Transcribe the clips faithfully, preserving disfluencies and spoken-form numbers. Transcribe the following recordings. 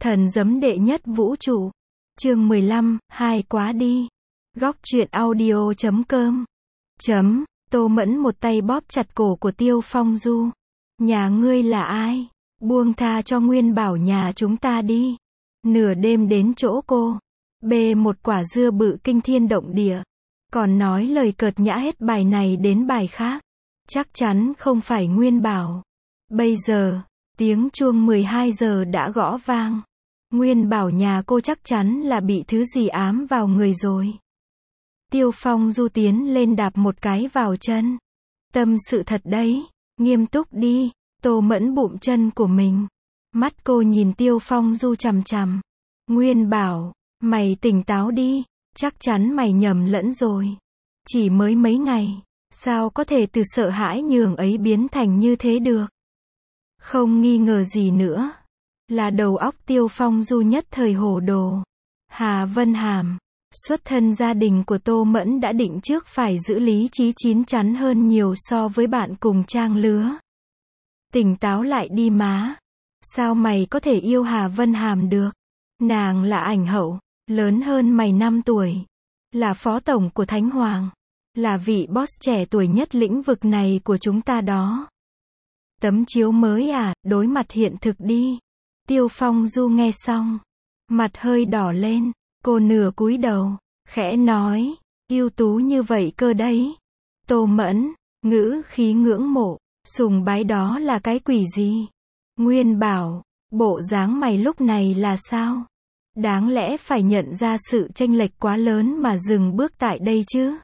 Thần giấm đệ nhất vũ trụ. Chương mười lăm, hai quá đi. Góc truyện audio chấm com. Chấm, Tô Mẫn một tay bóp chặt cổ của Tiêu Phong Du. Nhà ngươi là ai? Buông tha cho Nguyên Bảo nhà chúng ta đi. Nửa đêm đến chỗ cô. Bê một quả dưa bự kinh thiên động địa. Còn nói lời cợt nhã hết bài này đến bài khác. Chắc chắn không phải Nguyên Bảo. Bây giờ, tiếng chuông mười hai giờ đã gõ vang. Nguyên Bảo nhà cô chắc chắn là bị thứ gì ám vào người rồi. Tiêu Phong Du tiến lên đạp một cái vào chân. Tâm sự thật đấy, nghiêm túc đi. Tô Mẫn bụm chân của mình. Mắt cô nhìn Tiêu Phong Du chằm chằm. Nguyên Bảo, mày tỉnh táo đi, chắc chắn mày nhầm lẫn rồi. Chỉ mới mấy ngày, sao có thể từ sợ hãi nhường ấy biến thành như thế được? Không nghi ngờ gì nữa, là đầu óc Tiêu Phong Du nhất thời hồ đồ. Hà Vân Hàm, xuất thân gia đình của Tô Mẫn đã định trước phải giữ lý trí chín chắn hơn nhiều so với bạn cùng trang lứa. Tỉnh táo lại đi má. Sao mày có thể yêu Hà Vân Hàm được? Nàng là ảnh hậu, lớn hơn mày năm tuổi. Là phó tổng của Thánh Hoàng. Là vị boss trẻ tuổi nhất lĩnh vực này của chúng ta đó. Tấm chiếu mới à, đối mặt hiện thực đi. Tiêu Phong Du nghe xong. Mặt hơi đỏ lên, cô nửa cúi đầu, khẽ nói, ưu tú như vậy cơ đấy. Tô Mẫn, ngữ khí ngưỡng mộ, sùng bái đó là cái quỷ gì? Nguyên Bảo, bộ dáng mày lúc này là sao? Đáng lẽ phải nhận ra sự chênh lệch quá lớn mà dừng bước tại đây chứ.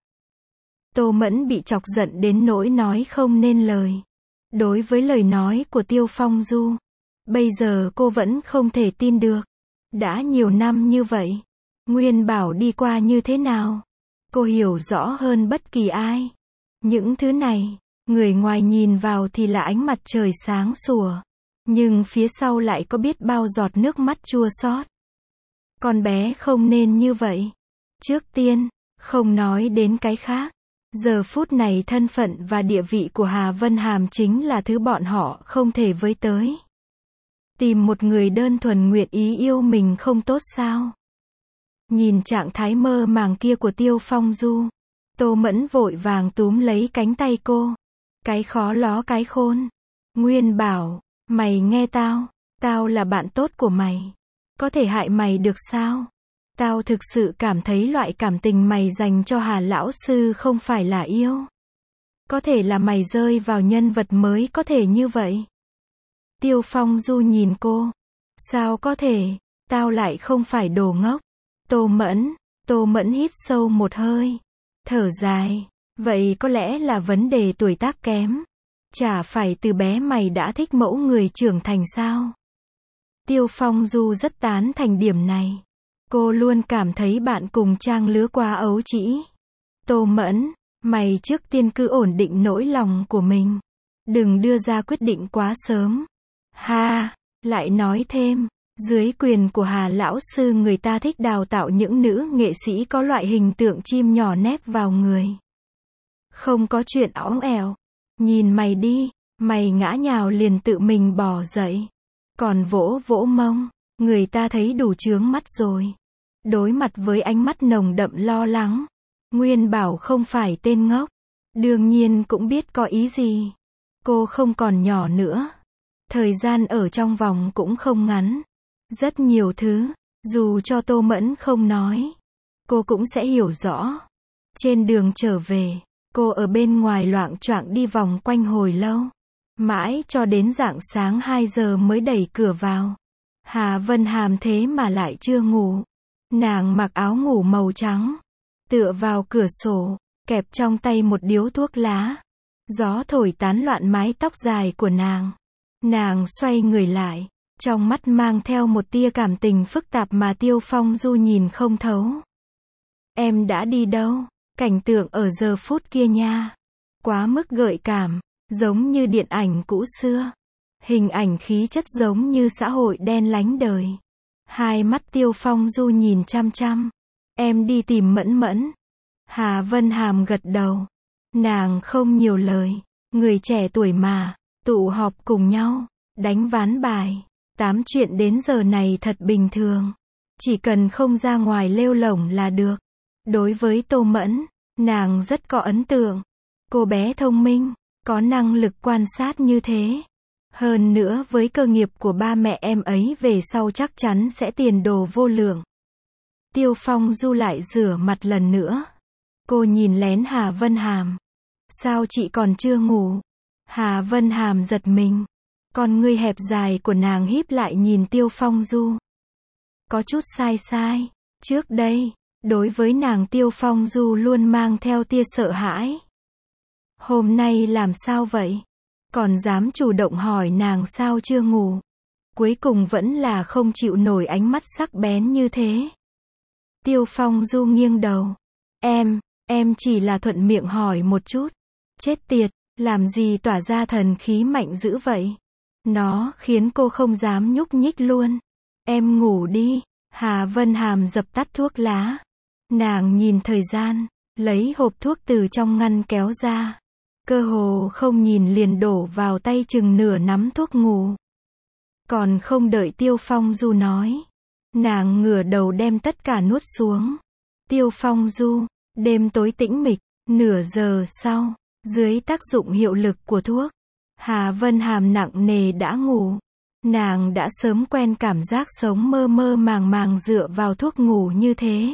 Tô Mẫn bị chọc giận đến nỗi nói không nên lời. Đối với lời nói của Tiêu Phong Du, bây giờ cô vẫn không thể tin được. Đã nhiều năm như vậy, Nguyên Bảo đi qua như thế nào? Cô hiểu rõ hơn bất kỳ ai. Những thứ này, người ngoài nhìn vào thì là ánh mặt trời sáng sủa. Nhưng phía sau lại có biết bao giọt nước mắt chua xót. Con bé không nên như vậy. Trước tiên, không nói đến cái khác. Giờ phút này thân phận và địa vị của Hà Vân Hàm chính là thứ bọn họ không thể với tới. Tìm một người đơn thuần nguyện ý yêu mình không tốt sao? Nhìn trạng thái mơ màng kia của Tiêu Phong Du, Tô Mẫn vội vàng túm lấy cánh tay cô. Cái khó ló cái khôn. Nguyên Bảo, mày nghe tao, tao là bạn tốt của mày. Có thể hại mày được sao? Tao thực sự cảm thấy loại cảm tình mày dành cho Hà lão sư không phải là yêu. Có thể là mày rơi vào nhân vật mới có thể như vậy. Tiêu Phong Du nhìn cô. Sao có thể, tao lại không phải đồ ngốc. Tô Mẫn, Tô Mẫn hít sâu một hơi. Thở dài, vậy có lẽ là vấn đề tuổi tác kém. Chả phải từ bé mày đã thích mẫu người trưởng thành sao? Tiêu Phong Du rất tán thành điểm này. Cô luôn cảm thấy bạn cùng trang lứa quá ấu trĩ. Tô Mẫn, mày trước tiên cứ ổn định nỗi lòng của mình. Đừng đưa ra quyết định quá sớm. Ha, lại nói thêm, dưới quyền của Hà lão sư người ta thích đào tạo những nữ nghệ sĩ có loại hình tượng chim nhỏ nép vào người. Không có chuyện óng ẻo. Nhìn mày đi, mày ngã nhào liền tự mình bỏ dậy. Còn vỗ vỗ mông, người ta thấy đủ chướng mắt rồi. Đối mặt với ánh mắt nồng đậm lo lắng, Nguyên Bảo không phải tên ngốc. Đương nhiên cũng biết có ý gì. Cô không còn nhỏ nữa. Thời gian ở trong vòng cũng không ngắn. Rất nhiều thứ, dù cho Tô Mẫn không nói, cô cũng sẽ hiểu rõ. Trên đường trở về, cô ở bên ngoài loạng choạng đi vòng quanh hồi lâu. Mãi cho đến rạng sáng hai giờ mới đẩy cửa vào. Hà Vân Hàm thế mà lại chưa ngủ. Nàng mặc áo ngủ màu trắng, tựa vào cửa sổ, kẹp trong tay một điếu thuốc lá. Gió thổi tán loạn mái tóc dài của nàng. Nàng xoay người lại, trong mắt mang theo một tia cảm tình phức tạp mà Tiêu Phong Du nhìn không thấu. Em đã đi đâu? Cảnh tượng ở giờ phút kia nha. Quá mức gợi cảm, giống như điện ảnh cũ xưa. Hình ảnh khí chất giống như xã hội đen lánh đời. Hai mắt Tiêu Phong Du nhìn chăm chăm. Em đi tìm Mẫn Mẫn. Hà Vân Hàm gật đầu. Nàng không nhiều lời. Người trẻ tuổi mà, tụ họp cùng nhau, đánh ván bài. Tám chuyện đến giờ này thật bình thường. Chỉ cần không ra ngoài lêu lổng là được. Đối với Tô Mẫn, nàng rất có ấn tượng. Cô bé thông minh, có năng lực quan sát như thế. Hơn nữa với cơ nghiệp của ba mẹ em ấy về sau chắc chắn sẽ tiền đồ vô lượng. Tiêu Phong Du lại rửa mặt lần nữa. Cô nhìn lén Hà Vân Hàm. Sao chị còn chưa ngủ? Hà Vân Hàm giật mình. Con ngươi hẹp dài của nàng híp lại nhìn Tiêu Phong Du. Có chút sai sai. Trước đây, đối với nàng Tiêu Phong Du luôn mang theo tia sợ hãi. Hôm nay làm sao vậy? Còn dám chủ động hỏi nàng sao chưa ngủ. Cuối cùng vẫn là không chịu nổi ánh mắt sắc bén như thế. Tiêu Phong Du nghiêng đầu. Em, em chỉ là thuận miệng hỏi một chút. Chết tiệt, làm gì tỏa ra thần khí mạnh dữ vậy? Nó khiến cô không dám nhúc nhích luôn. Em ngủ đi. Hà Vân Hàm dập tắt thuốc lá. Nàng nhìn thời gian, lấy hộp thuốc từ trong ngăn kéo ra. Cơ hồ không nhìn liền đổ vào tay chừng nửa nắm thuốc ngủ. Còn không đợi Tiêu Phong Du nói. Nàng ngửa đầu đem tất cả nuốt xuống. Tiêu Phong Du, đêm tối tĩnh mịch, nửa giờ sau, dưới tác dụng hiệu lực của thuốc, Hà Vân Hàm nặng nề đã ngủ. Nàng đã sớm quen cảm giác sống mơ mơ màng màng dựa vào thuốc ngủ như thế.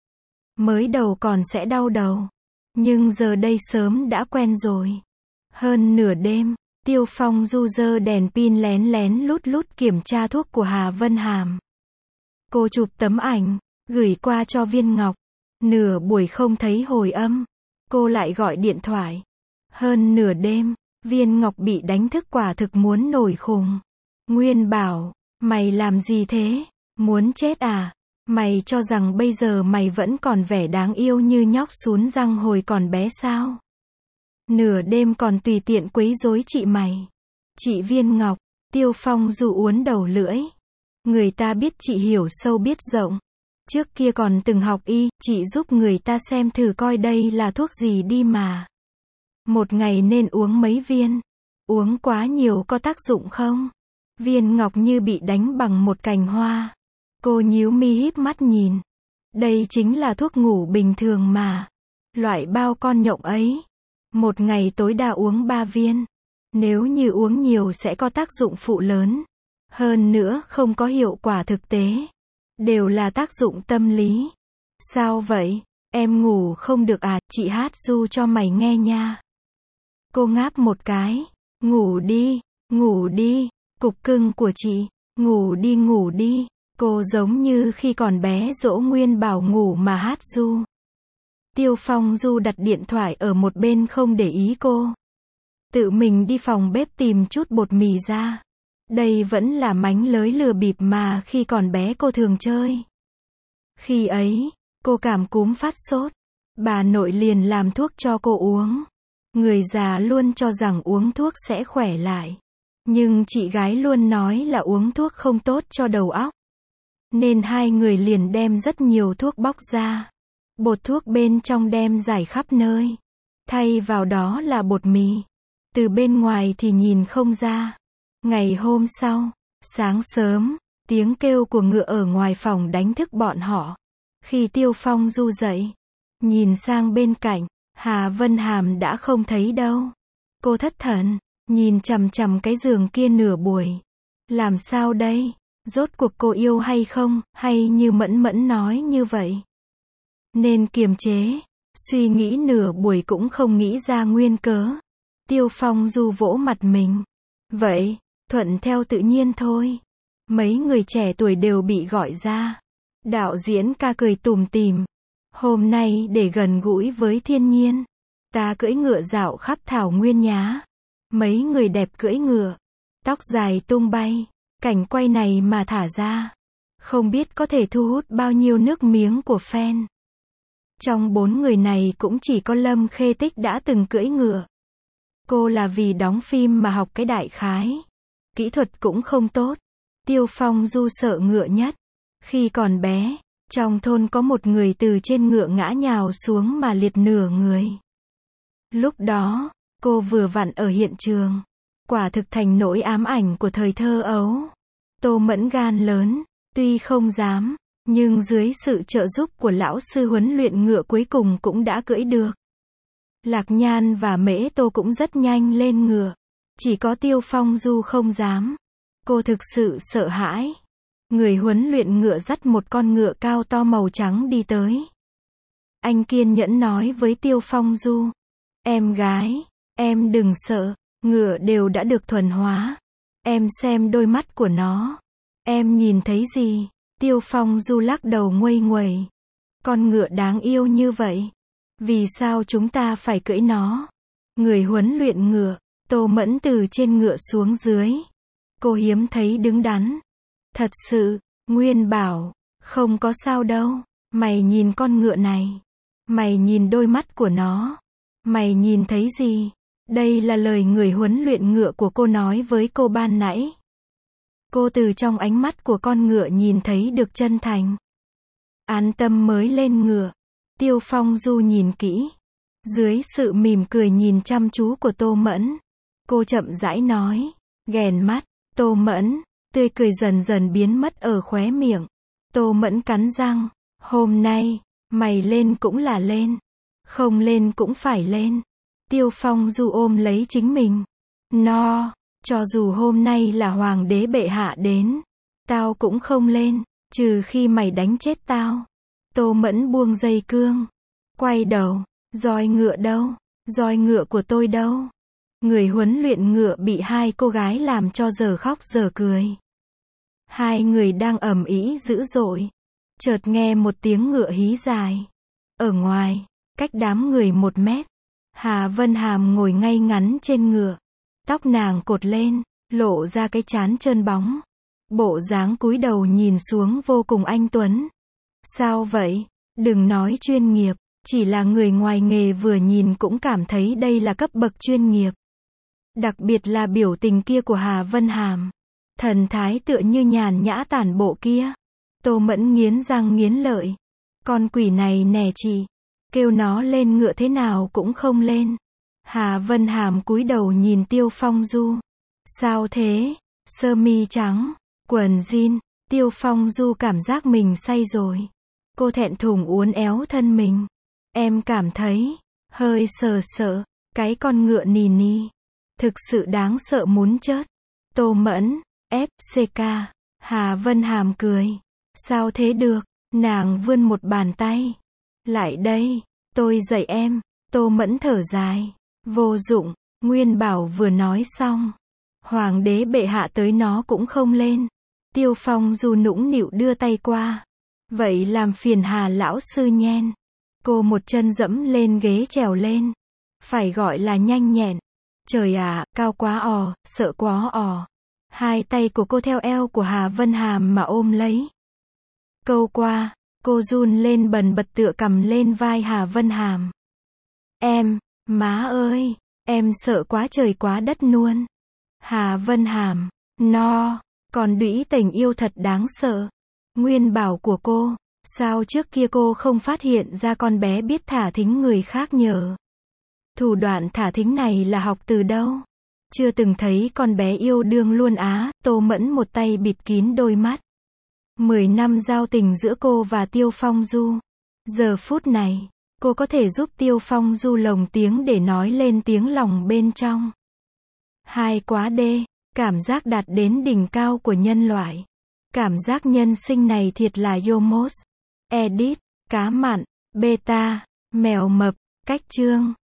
Mới đầu còn sẽ đau đầu. Nhưng giờ đây sớm đã quen rồi. Hơn nửa đêm, Tiêu Phong Du giơ đèn pin lén lén lút lút kiểm tra thuốc của Hà Vân Hàm. Cô chụp tấm ảnh, gửi qua cho Viên Ngọc. Nửa buổi không thấy hồi âm. Cô lại gọi điện thoại. Hơn nửa đêm, Viên Ngọc bị đánh thức quả thực muốn nổi khùng. Nguyên bảo, mày làm gì thế? Muốn chết à? Mày cho rằng bây giờ mày vẫn còn vẻ đáng yêu như nhóc sún răng hồi còn bé sao? Nửa đêm còn tùy tiện quấy rối chị mày. Chị Viên Ngọc, Tiêu Phong Du uốn đầu lưỡi. Người ta biết chị hiểu sâu biết rộng. Trước kia còn từng học y, chị giúp người ta xem thử coi đây là thuốc gì đi mà. Một ngày nên uống mấy viên? Uống quá nhiều có tác dụng không? Viên Ngọc như bị đánh bằng một cành hoa. Cô nhíu mi híp mắt nhìn. Đây chính là thuốc ngủ bình thường mà. Loại bao con nhộng ấy. Một ngày tối đa uống ba viên. Nếu như uống nhiều sẽ có tác dụng phụ lớn. Hơn nữa không có hiệu quả thực tế. Đều là tác dụng tâm lý. Sao vậy? Em ngủ không được à? Chị hát ru cho mày nghe nha. Cô ngáp một cái. Ngủ đi, ngủ đi. Cục cưng của chị. Ngủ đi ngủ đi. Cô giống như khi còn bé dỗ Nguyên Bảo ngủ mà hát ru. Tiêu Phong Du đặt điện thoại ở một bên không để ý cô. Tự mình đi phòng bếp tìm chút bột mì ra. Đây vẫn là mánh lới lừa bịp mà khi còn bé cô thường chơi. Khi ấy, cô cảm cúm phát sốt. Bà nội liền làm thuốc cho cô uống. Người già luôn cho rằng uống thuốc sẽ khỏe lại. Nhưng chị gái luôn nói là uống thuốc không tốt cho đầu óc. Nên hai người liền đem rất nhiều thuốc bóc ra. Bột thuốc bên trong đem rải khắp nơi. Thay vào đó là bột mì. Từ bên ngoài thì nhìn không ra. Ngày hôm sau, sáng sớm, tiếng kêu của ngựa ở ngoài phòng đánh thức bọn họ. Khi Tiêu Phong Du dậy, nhìn sang bên cạnh, Hà Vân Hàm đã không thấy đâu. Cô thất thần, nhìn chằm chằm cái giường kia nửa buổi. Làm sao đây? Rốt cuộc cô yêu hay không, hay như Mẫn Mẫn nói như vậy? Nên kiềm chế, suy nghĩ nửa buổi cũng không nghĩ ra nguyên cớ. Tiêu Phong Du vỗ mặt mình. Vậy, thuận theo tự nhiên thôi. Mấy người trẻ tuổi đều bị gọi ra. Đạo diễn ca cười tủm tỉm. Hôm nay để gần gũi với thiên nhiên. Ta cưỡi ngựa dạo khắp thảo nguyên nhá. Mấy người đẹp cưỡi ngựa. Tóc dài tung bay. Cảnh quay này mà thả ra. Không biết có thể thu hút bao nhiêu nước miếng của fan. Trong bốn người này cũng chỉ có Lâm Khê Tích đã từng cưỡi ngựa. Cô là vì đóng phim mà học cái đại khái. Kỹ thuật cũng không tốt. Tiêu Phong Du sợ ngựa nhất. Khi còn bé, trong thôn có một người từ trên ngựa ngã nhào xuống mà liệt nửa người. Lúc đó, cô vừa vặn ở hiện trường. Quả thực thành nỗi ám ảnh của thời thơ ấu. Tô Mẫn gan lớn, tuy không dám, nhưng dưới sự trợ giúp của lão sư huấn luyện ngựa cuối cùng cũng đã cưỡi được. Lạc Nhan và Mễ Tô cũng rất nhanh lên ngựa. Chỉ có Tiêu Phong Du không dám. Cô thực sự sợ hãi. Người huấn luyện ngựa dắt một con ngựa cao to màu trắng đi tới. Anh kiên nhẫn nói với Tiêu Phong Du. Em gái, em đừng sợ, ngựa đều đã được thuần hóa. Em xem đôi mắt của nó. Em nhìn thấy gì? Tiêu Phong Du lắc đầu nguây nguẩy. Con ngựa đáng yêu như vậy. Vì sao chúng ta phải cưỡi nó? Người huấn luyện ngựa, Tô Mẫn từ trên ngựa xuống dưới. Cô hiếm thấy đứng đắn. Thật sự, Nguyên bảo, không có sao đâu. Mày nhìn con ngựa này. Mày nhìn đôi mắt của nó. Mày nhìn thấy gì? Đây là lời người huấn luyện ngựa của cô nói với cô ban nãy. Cô từ trong ánh mắt của con ngựa nhìn thấy được chân thành. An tâm mới lên ngựa. Tiêu Phong Du nhìn kỹ. Dưới sự mỉm cười nhìn chăm chú của Tô Mẫn. Cô chậm rãi nói. Ghèn mắt. Tô Mẫn. Tươi cười dần dần biến mất ở khóe miệng. Tô Mẫn cắn răng. Hôm nay, mày lên cũng là lên. Không lên cũng phải lên. Tiêu Phong Du ôm lấy chính mình. No, cho dù hôm nay là hoàng đế bệ hạ đến. Tao cũng không lên. Trừ khi mày đánh chết tao. Tô Mẫn buông dây cương. Quay đầu. Roi ngựa đâu? Roi ngựa của tôi đâu? Người huấn luyện ngựa bị hai cô gái làm cho giờ khóc giờ cười. Hai người đang ầm ĩ dữ dội. Chợt nghe một tiếng ngựa hí dài. Ở ngoài, cách đám người một mét. Hà Vân Hàm ngồi ngay ngắn trên ngựa. Tóc nàng cột lên, lộ ra cái trán trơn bóng. Bộ dáng cúi đầu nhìn xuống vô cùng anh tuấn. Sao vậy? Đừng nói chuyên nghiệp, chỉ là người ngoài nghề vừa nhìn cũng cảm thấy đây là cấp bậc chuyên nghiệp. Đặc biệt là biểu tình kia của Hà Vân Hàm. Thần thái tựa như nhàn nhã tản bộ kia. Tô Mẫn nghiến răng nghiến lợi. Con quỷ này nè chị. Kêu nó lên ngựa thế nào cũng không lên. Hà Vân Hàm cúi đầu nhìn Tiêu Phong Du. Sao thế? Sơ mi trắng, quần jean. Tiêu Phong Du cảm giác mình say rồi. Cô thẹn thùng uốn éo thân mình. Em cảm thấy hơi sợ sợ. Cái con ngựa nì nì. Thực sự đáng sợ muốn chết. Tô Mẫn, ép xê ca. Hà Vân Hàm cười. Sao thế được? Nàng vươn một bàn tay. Lại đây, tôi dạy em. Tô Mẫn thở dài. Vô dụng, Nguyên bảo vừa nói xong. Hoàng đế bệ hạ tới nó cũng không lên. Tiêu Phong Du nũng nịu đưa tay qua. Vậy làm phiền Hà lão sư nhen. Cô một chân dẫm lên ghế trèo lên. Phải gọi là nhanh nhẹn. Trời ạ, cao quá ò, sợ quá ò. Hai tay của cô theo eo của Hà Vân Hàm mà ôm lấy. Câu qua, cô run lên bần bật tựa cầm lên vai Hà Vân Hàm. Em, má ơi, em sợ quá trời quá đất luôn. Hà Vân Hàm, no, còn đũy tình yêu thật đáng sợ. Nguyên bảo của cô, sao trước kia cô không phát hiện ra con bé biết thả thính người khác nhờ. Thủ đoạn thả thính này là học từ đâu? Chưa từng thấy con bé yêu đương luôn á. Tô Mẫn một tay bịt kín đôi mắt. Mười năm giao tình giữa cô và Tiêu Phong Du. Giờ phút này, cô có thể giúp Tiêu Phong Du lồng tiếng để nói lên tiếng lòng bên trong. Hai quá đê, cảm giác đạt đến đỉnh cao của nhân loại. Cảm giác nhân sinh này thiệt là Yomos. Edit, cá mặn, beta, mèo mập, cách chương.